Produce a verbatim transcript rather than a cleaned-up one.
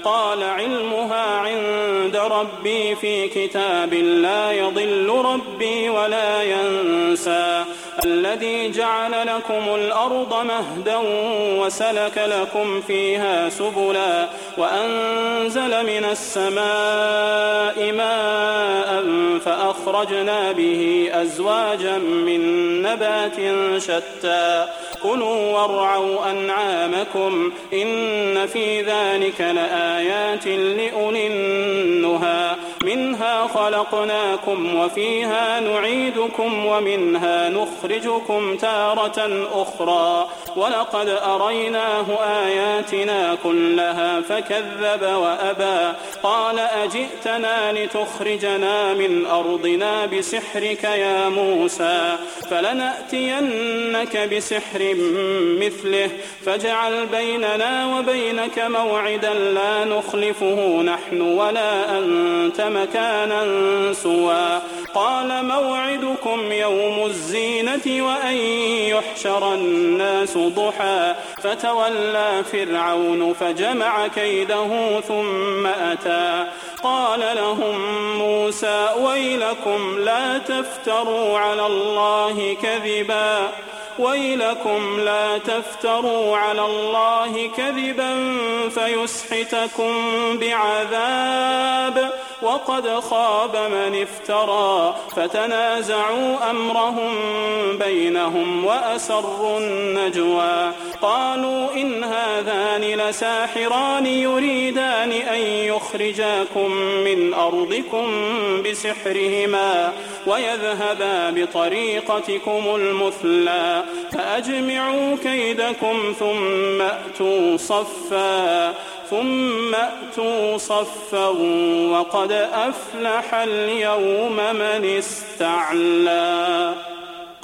قال علمها عند ربي في كتاب لا يضل ربي ولا ينسى الذي جعل لكم الأرض مهدا وسلك لكم فيها سبلا وأنزل من السماء ماء فأخرجنا به أزواجا من نبات شتى كلوا وارعوا أنعامكم إن في ذلك لآيات لأولي النهى منها خلقناكم وفيها نعيدكم ومنها نخرجكم تارة أخرى ولقد أريناه آياتنا كلها فكذب وأبى قال أجئتنا لتخرجنا من أرضنا بسحرك يا موسى فلنأتينك بسحر مثله فاجعل بيننا وبينك موعدا لا نخلفه نحن ولا أنت مكانا سوى قال موعدكم يوم الزينة وأن يحشر الناس ضحى فتولى فرعون فجمع كيده ثم أتى قال لهم موسى ويلكم لا تفتروا على الله كذبا ويلكم لا تفتروا على الله كذبا فيسحتكم بعذاب وقد خاب من افترى فتنازعوا أمرهم بينهم وأسروا النجوى قالوا إن هذان لساحران يريدان أن يخرجاكم من أرضكم بسحرهما ويذهبا بطريقتكم المثلى فأجمعوا كيدكم ثم أتوا صفا ثم أتوا صفا وقد أفلح اليوم من استعلى.